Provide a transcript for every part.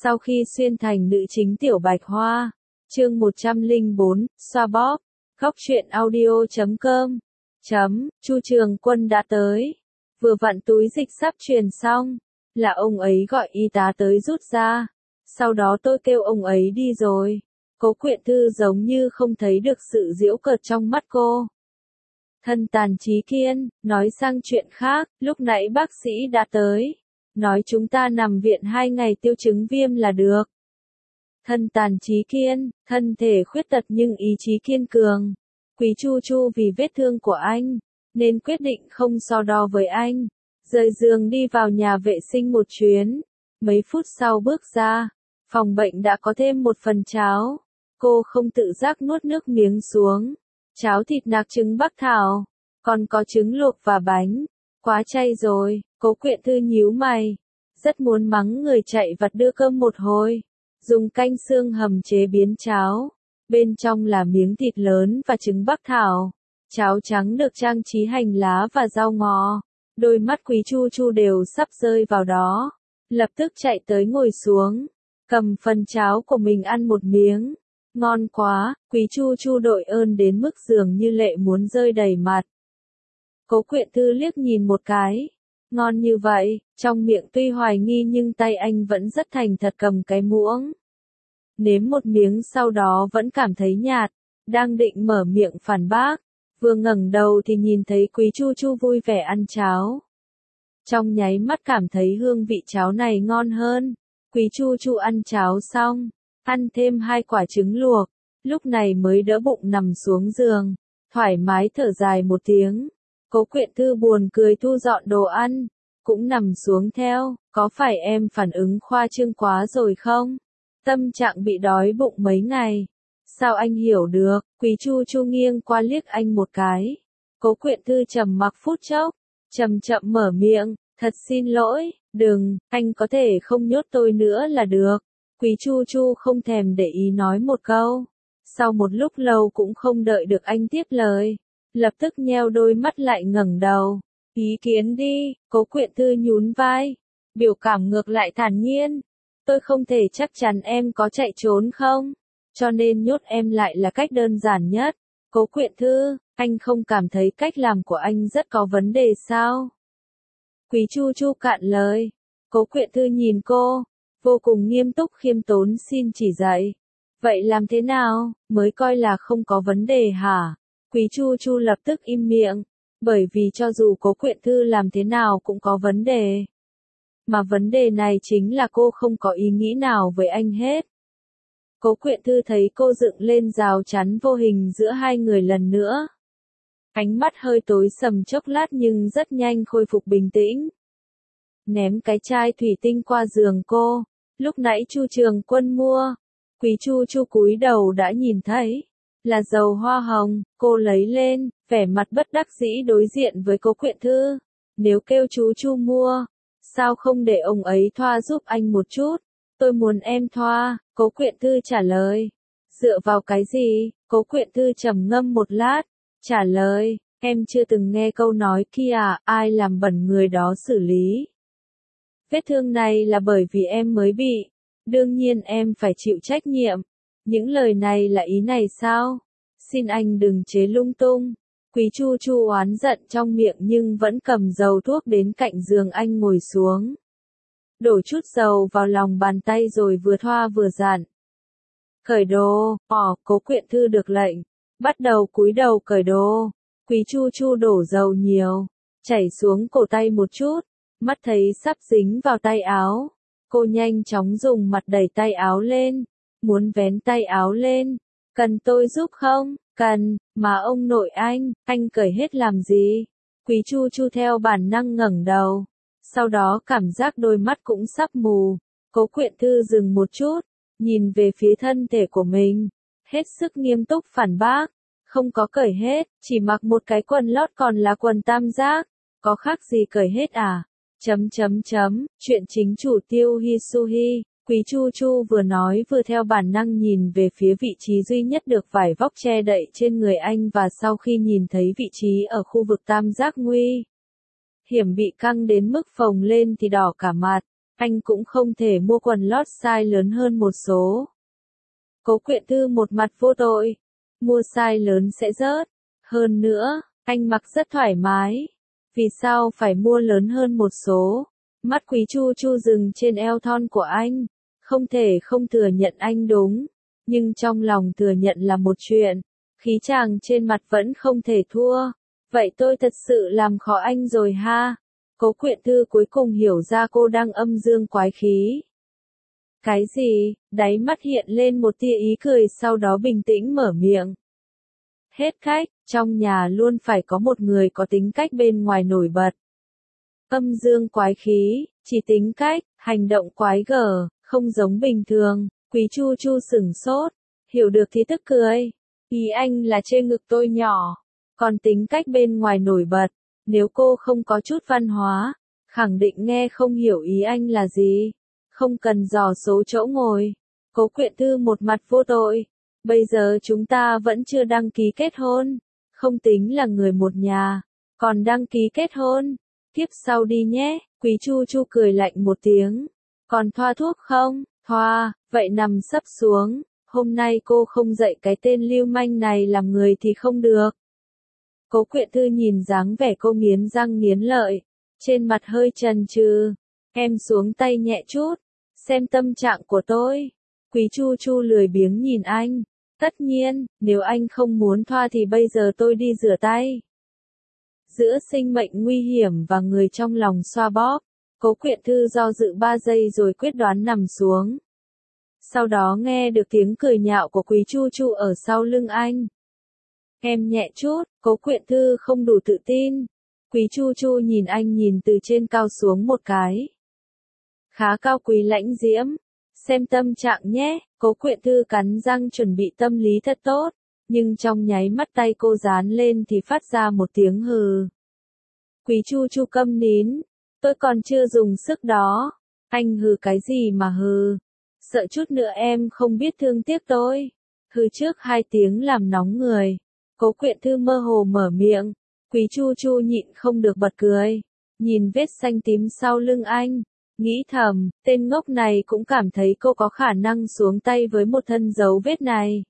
Sau khi xuyên thành nữ chính Tiểu Bạch Hoa, chương 104, xoa bóp, góc truyện audio.com, Chu Trường Quân đã tới, vừa vặn túi dịch sắp truyền xong, là ông ấy gọi y tá tới rút ra, sau đó tôi kêu ông ấy đi rồi. Cố Quyện Thư giống như không thấy được sự giễu cợt trong mắt cô. Thân Tàn Trí Kiên, nói sang chuyện khác, lúc nãy bác sĩ đã tới, nói chúng ta nằm viện 2 ngày tiêu chứng viêm là được. Thân Tàn Trí Kiên, thân thể khuyết tật nhưng ý chí kiên cường. Quý Chu Chu vì vết thương của anh, nên quyết định không so đo với anh. Rời giường đi vào nhà vệ sinh một chuyến. Mấy phút sau bước ra, phòng bệnh đã có thêm một phần cháo. Cô không tự giác nuốt nước miếng xuống. Cháo thịt nạc trứng bắc thảo, còn có trứng luộc và bánh. Quá chay rồi, Cố Quyện Thư nhíu mày. Rất muốn mắng người chạy vặt đưa cơm một hồi. Dùng canh xương hầm chế biến cháo. Bên trong là miếng thịt lớn và trứng bắc thảo. Cháo trắng được trang trí hành lá và rau ngò. Đôi mắt Quý Chu Chu đều sắp rơi vào đó. Lập tức chạy tới ngồi xuống. Cầm phần cháo của mình ăn một miếng. Ngon quá, Quý Chu Chu đội ơn đến mức dường như lệ muốn rơi đầy mặt. Cố Quyện Thư liếc nhìn một cái. Ngon như vậy, trong miệng tuy hoài nghi nhưng tay anh vẫn rất thành thật cầm cái muỗng. Nếm một miếng sau đó vẫn cảm thấy nhạt, đang định mở miệng phản bác. Vừa ngẩng đầu thì nhìn thấy Quý Chu Chu vui vẻ ăn cháo. Trong nháy mắt cảm thấy hương vị cháo này ngon hơn. Quý Chu Chu ăn cháo xong, ăn thêm 2 quả trứng luộc, lúc này mới đỡ bụng nằm xuống giường, thoải mái thở dài một tiếng. Cố Quyện Thư buồn cười thu dọn đồ ăn, cũng nằm xuống theo, có phải em phản ứng khoa trương quá rồi không? Tâm trạng bị đói bụng mấy ngày. Sao anh hiểu được? Quý Chu Chu nghiêng qua liếc anh một cái. Cố Quyện Thư trầm mặc phút chốc, chậm chậm mở miệng, thật xin lỗi, đừng, anh có thể không nhốt tôi nữa là được. Quý Chu Chu không thèm để ý nói một câu. Sau một lúc lâu cũng không đợi được anh tiếp lời. Lập tức nheo đôi mắt lại ngẩng đầu. Ý kiến đi, Cố Quyện Thư nhún vai. Biểu cảm ngược lại thản nhiên. Tôi không thể chắc chắn em có chạy trốn không? Cho nên nhốt em lại là cách đơn giản nhất. Cố Quyện Thư, anh không cảm thấy cách làm của anh rất có vấn đề sao? Quý Chu Chu cạn lời. Cố Quyện Thư nhìn cô, vô cùng nghiêm túc khiêm tốn xin chỉ dạy. Vậy làm thế nào, mới coi là không có vấn đề hả? Quý Chu Chu lập tức im miệng, bởi vì cho dù Cố Quyện Thư làm thế nào cũng có vấn đề. Mà vấn đề này chính là cô không có ý nghĩ nào với anh hết. Cố Quyện Thư thấy cô dựng lên rào chắn vô hình giữa hai người lần nữa. Ánh mắt hơi tối sầm chốc lát nhưng rất nhanh khôi phục bình tĩnh. Ném cái chai thủy tinh qua giường cô, lúc nãy Chu Trường Quân mua. Quý Chu Chu cúi đầu đã nhìn thấy, là dầu hoa hồng, cô lấy lên, vẻ mặt bất đắc dĩ đối diện với Cố Quyện Thư. Nếu kêu chú Chu mua, sao không để ông ấy thoa giúp anh một chút? Tôi muốn em thoa, Cố Quyện Thư trả lời. Dựa vào cái gì? Cố Quyện Thư trầm ngâm một lát, trả lời, em chưa từng nghe câu nói kia à, ai làm bẩn người đó xử lý. Vết thương này là bởi vì em mới bị, đương nhiên em phải chịu trách nhiệm. Những lời này là ý này sao? Xin anh đừng chế lung tung. Quý Chu Chu oán giận trong miệng nhưng vẫn cầm dầu thuốc đến cạnh giường anh ngồi xuống. Đổ chút dầu vào lòng bàn tay rồi vừa thoa vừa dặn. Cởi đồ, Cố Quyện Thư được lệnh. Bắt đầu cúi đầu cởi đồ. Quý Chu Chu đổ dầu nhiều, chảy xuống cổ tay một chút, mắt thấy sắp dính vào tay áo. Cô nhanh chóng dùng mặt đẩy tay áo lên, muốn vén tay áo lên. Cần tôi giúp không? Cần, mà ông nội anh cởi hết làm gì? Quý Chu Chu theo bản năng ngẩng đầu. Sau đó cảm giác đôi mắt cũng sắp mù. Cố Quyện Thư dừng một chút, nhìn về phía thân thể của mình. Hết sức nghiêm túc phản bác. Không có cởi hết, chỉ mặc một cái quần lót còn là quần tam giác. Có khác gì cởi hết à? Chuyện chính chủ Tiêu Hisuhi. Quý Chu Chu vừa nói vừa theo bản năng nhìn về phía vị trí duy nhất được vải vóc che đậy trên người anh và sau khi nhìn thấy vị trí ở khu vực tam giác nguy hiểm bị căng đến mức phồng lên thì đỏ cả mặt. anh cũng không thể mua quần lót size lớn hơn một số. Cố Quyện Thư một mặt vô tội, mua size lớn sẽ rớt. Hơn nữa, anh mặc rất thoải mái. Vì sao phải mua lớn hơn một số? Mắt Quý Chu Chu dừng trên eo thon của anh. Không thể không thừa nhận anh đúng. Nhưng trong lòng thừa nhận là một chuyện. Khí chàng trên mặt vẫn không thể thua. Vậy tôi thật sự làm khó anh rồi ha. Cố Quyện Thư cuối cùng hiểu ra cô đang âm dương quái khí. Cái gì? Đáy mắt hiện lên một tia ý cười, sau đó bình tĩnh mở miệng. Hết cách, trong nhà luôn phải có một người có tính cách bên ngoài nổi bật. Âm dương quái khí, chỉ tính cách, hành động quái gở, không giống bình thường. Quý Chu Chu sửng sốt, hiểu được thì tức cười. Ý anh là chê ngực tôi nhỏ, còn tính cách bên ngoài nổi bật. Nếu cô không có chút văn hóa, khẳng định nghe không hiểu ý anh là gì. Không cần dò số chỗ ngồi. Cố Quyện Thư một mặt vô tội. Bây giờ chúng ta vẫn chưa đăng ký kết hôn. Không tính là người một nhà. Còn đăng ký kết hôn. Tiếp sau đi nhé. Quý Chu Chu cười lạnh một tiếng. Còn thoa thuốc không? Thoa, vậy nằm sấp xuống. Hôm nay cô không dạy cái tên lưu manh này làm người thì không được. Cố Quyện Thư nhìn dáng vẻ cô nghiến răng nghiến lợi. Trên mặt hơi chần chừ. Em xuống tay nhẹ chút. Xem tâm trạng của tôi. Quý Chu Chu lười biếng nhìn anh. Tất nhiên, nếu anh không muốn thoa thì bây giờ tôi đi rửa tay. Giữa sinh mệnh nguy hiểm và người trong lòng xoa bóp, Cố Quyện Thư do dự 3 giây rồi quyết đoán nằm xuống. Sau đó nghe được tiếng cười nhạo của Quý Chu Chu ở sau lưng anh. Em nhẹ chút, Cố Quyện Thư không đủ tự tin. Quý Chu Chu nhìn anh nhìn từ trên cao xuống một cái. Khá cao quý lãnh diễm. Xem tâm trạng nhé. Cố Quyện Thư cắn răng chuẩn bị tâm lý thật tốt. Nhưng trong nháy mắt tay cô dán lên thì phát ra một tiếng hừ. Quý Chu Chu câm nín. Tôi còn chưa dùng sức đó. Anh hừ cái gì mà hừ. Sợ chút nữa em không biết thương tiếc tôi. Hừ trước 2 tiếng làm nóng người. Cố Quyện Thư mơ hồ mở miệng. Quý Chu Chu nhịn không được bật cười. Nhìn vết xanh tím sau lưng anh. Nghĩ thầm, tên ngốc này cũng cảm thấy cô có khả năng xuống tay với một thân dấu vết này.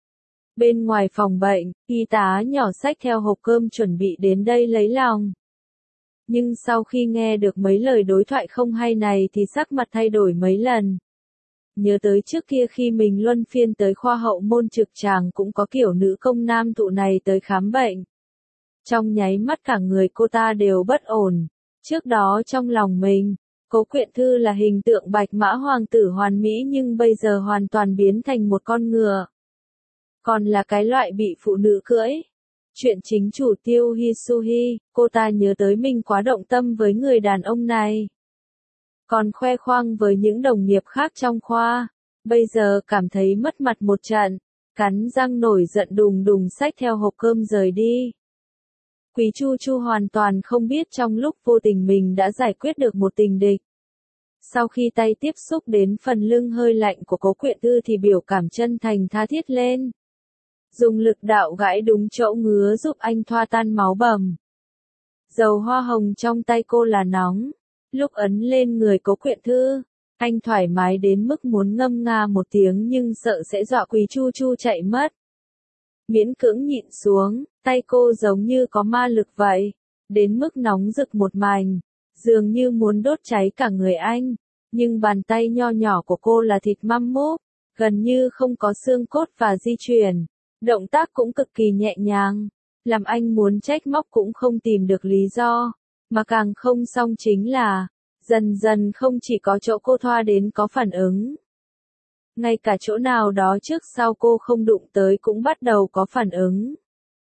Bên ngoài phòng bệnh, y tá nhỏ xách theo hộp cơm chuẩn bị đến đây lấy lòng. Nhưng sau khi nghe được mấy lời đối thoại không hay này thì sắc mặt thay đổi mấy lần. Nhớ tới trước kia khi mình luân phiên tới khoa hậu môn trực tràng cũng có kiểu nữ công nam thụ này tới khám bệnh. Trong nháy mắt cả người cô ta đều bất ổn. Trước đó trong lòng mình, Cố Quyện Thư là hình tượng bạch mã hoàng tử hoàn mỹ nhưng bây giờ hoàn toàn biến thành một con ngựa. Còn là cái loại bị phụ nữ cưỡi. Chuyện chính chủ Tiêu Hisuhi, cô ta nhớ tới mình quá động tâm với người đàn ông này. Còn khoe khoang với những đồng nghiệp khác trong khoa. Bây giờ cảm thấy mất mặt một trận. Cắn răng nổi giận đùng đùng xách theo hộp cơm rời đi. Quý Chu Chu hoàn toàn không biết trong lúc vô tình mình đã giải quyết được một tình địch. Sau khi tay tiếp xúc đến phần lưng hơi lạnh của Cố Quyện Thư thì biểu cảm chân thành tha thiết lên. Dùng lực đạo gãi đúng chỗ ngứa giúp anh thoa tan máu bầm. Dầu hoa hồng trong tay cô là nóng. Lúc ấn lên người Cố Quyện Thư, anh thoải mái đến mức muốn ngâm nga một tiếng nhưng sợ sẽ dọa Quý Chu Chu chạy mất. Miễn cưỡng nhịn xuống, tay cô giống như có ma lực vậy, đến mức nóng rực một mảnh, dường như muốn đốt cháy cả người anh, nhưng bàn tay nho nhỏ của cô là thịt măm mốp, gần như không có xương cốt và di chuyển, động tác cũng cực kỳ nhẹ nhàng, làm anh muốn trách móc cũng không tìm được lý do, mà càng không xong chính là, dần dần không chỉ có chỗ cô thoa đến có phản ứng. Ngay cả chỗ nào đó trước sau cô không đụng tới cũng bắt đầu có phản ứng.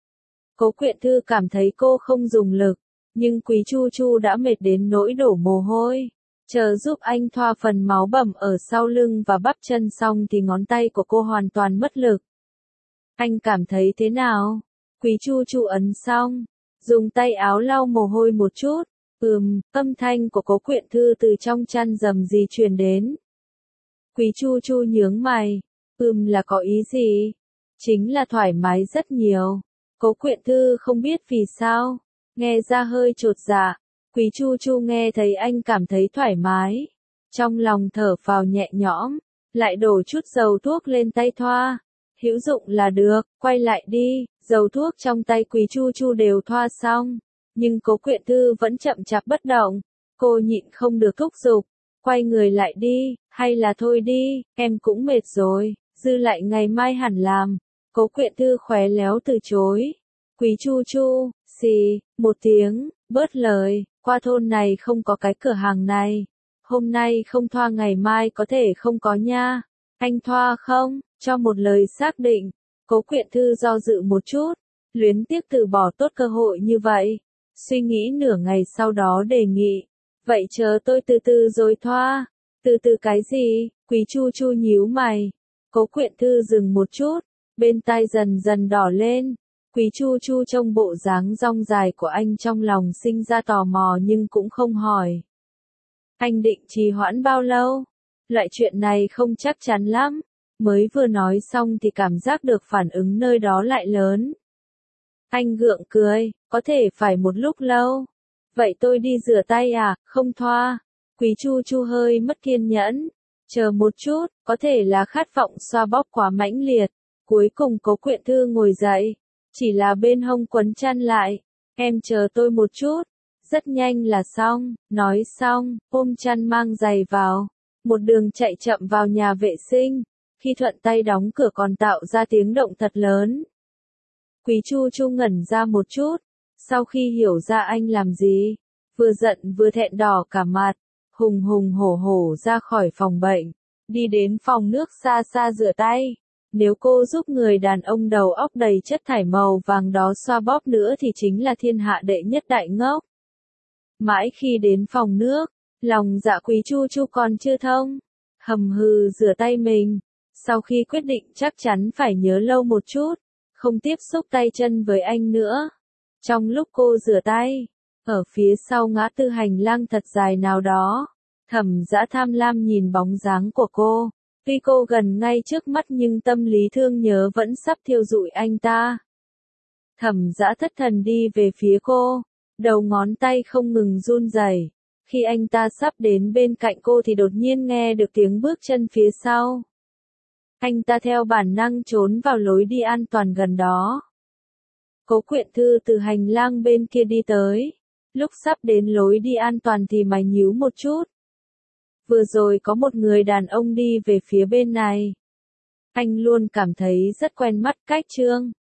Cố Quyện Thư cảm thấy cô không dùng lực, nhưng Quý Chu Chu đã mệt đến nỗi đổ mồ hôi. Chờ giúp anh thoa phần máu bầm ở sau lưng và bắp chân xong thì ngón tay của cô hoàn toàn mất lực. Anh cảm thấy thế nào? Quý Chu Chu ấn xong, dùng tay áo lau mồ hôi một chút. Âm thanh của Cố Quyện Thư từ trong chăn rầm rì truyền đến. Quý Chu Chu nhướng mày. Là có ý gì? Chính là thoải mái rất nhiều. Cố Quyện Thư không biết vì sao. Nghe ra hơi chột dạ. Quý Chu Chu nghe thấy anh cảm thấy thoải mái. Trong lòng thở phào nhẹ nhõm, lại đổ chút dầu thuốc lên tay thoa. Hữu dụng là được, quay lại đi, dầu thuốc trong tay Quý Chu Chu đều thoa xong. Nhưng Cố Quyện Thư vẫn chậm chạp bất động, cô nhịn không được thúc giục. Quay người lại đi, hay là thôi đi, em cũng mệt rồi, dư lại ngày mai hẳn làm. Cố Quyện Thư khéo léo từ chối. Quý Chu Chu, xì, một tiếng, bớt lời, qua thôn này không có cái cửa hàng này. Hôm nay không thoa ngày mai có thể không có nha. Anh thoa không? Cho một lời xác định. Cố Quyện Thư do dự một chút, luyến tiếc từ bỏ tốt cơ hội như vậy. Suy nghĩ nửa ngày sau đó đề nghị. Vậy chờ tôi từ từ rồi thoa. Từ từ cái gì? Quý Chu Chu nhíu mày. Cố Quyện Thư dừng một chút, bên tai dần dần đỏ lên. Quý Chu Chu trông bộ dáng dong dài của anh trong lòng sinh ra tò mò nhưng cũng không hỏi. Anh định trì hoãn bao lâu? Loại chuyện này không chắc chắn lắm. Mới vừa nói xong thì cảm giác được phản ứng nơi đó lại lớn. Anh gượng cười, có thể phải một lúc lâu. Vậy tôi đi rửa tay à, không thoa. Quý Chu Chu hơi mất kiên nhẫn. Chờ một chút, có thể là khát vọng xoa bóp quá mãnh liệt. Cuối cùng Cố Quyện Thư ngồi dậy. Chỉ là bên hông quấn chăn lại. Em chờ tôi một chút. Rất nhanh là xong, nói xong, ôm chăn mang giày vào. Một đường chạy chậm vào nhà vệ sinh. Khi thuận tay đóng cửa còn tạo ra tiếng động thật lớn. Quý Chu Chu ngẩn ra một chút. Sau khi hiểu ra anh làm gì, vừa giận vừa thẹn đỏ cả mặt, hùng hùng hổ hổ ra khỏi phòng bệnh, đi đến phòng nước xa xa rửa tay. Nếu cô giúp người đàn ông đầu óc đầy chất thải màu vàng đó xoa bóp nữa thì chính là thiên hạ đệ nhất đại ngốc. Mãi khi đến phòng nước, lòng dạ Quý Chu Chu còn chưa thông, hầm hừ rửa tay mình. Sau khi quyết định chắc chắn phải nhớ lâu một chút, không tiếp xúc tay chân với anh nữa. Trong lúc cô rửa tay, ở phía sau ngã tư hành lang thật dài nào đó, Thẩm Dã tham lam nhìn bóng dáng của cô. Tuy cô gần ngay trước mắt nhưng tâm lý thương nhớ vẫn sắp thiêu rụi anh ta. Thẩm Dã thất thần đi về phía cô, đầu ngón tay không ngừng run rẩy. Khi anh ta sắp đến bên cạnh cô thì đột nhiên nghe được tiếng bước chân phía sau. Anh ta theo bản năng trốn vào lối đi an toàn gần đó. Cố Quyện Thư từ hành lang bên kia đi tới. Lúc sắp đến lối đi an toàn thì mày nhíu một chút. Vừa rồi có một người đàn ông đi về phía bên này. Anh luôn cảm thấy rất quen mắt cách trương.